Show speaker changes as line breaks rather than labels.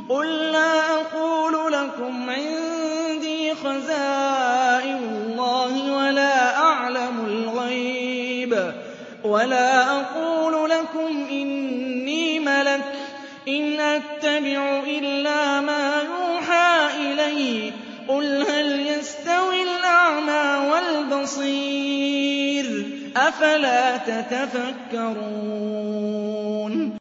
قُل لَّا أَقُولُ لَكُمْ عِندِي خَزَائِنُ اللَّهِ وَلَا أَعْلَمُ الْغَيْبَ وَلَا أَقُولُ لَكُمْ إِنِّي مَلَكٌ إِنْ أَتَّبِعُ إِلَّا مَا يُوحَىٰ إِلَيَّ قُلْ هَلْ يَسْتَوِي الْأَعْمَىٰ وَالْبَصِيرُ أَفَلَا تَتَفَكَّرُونَ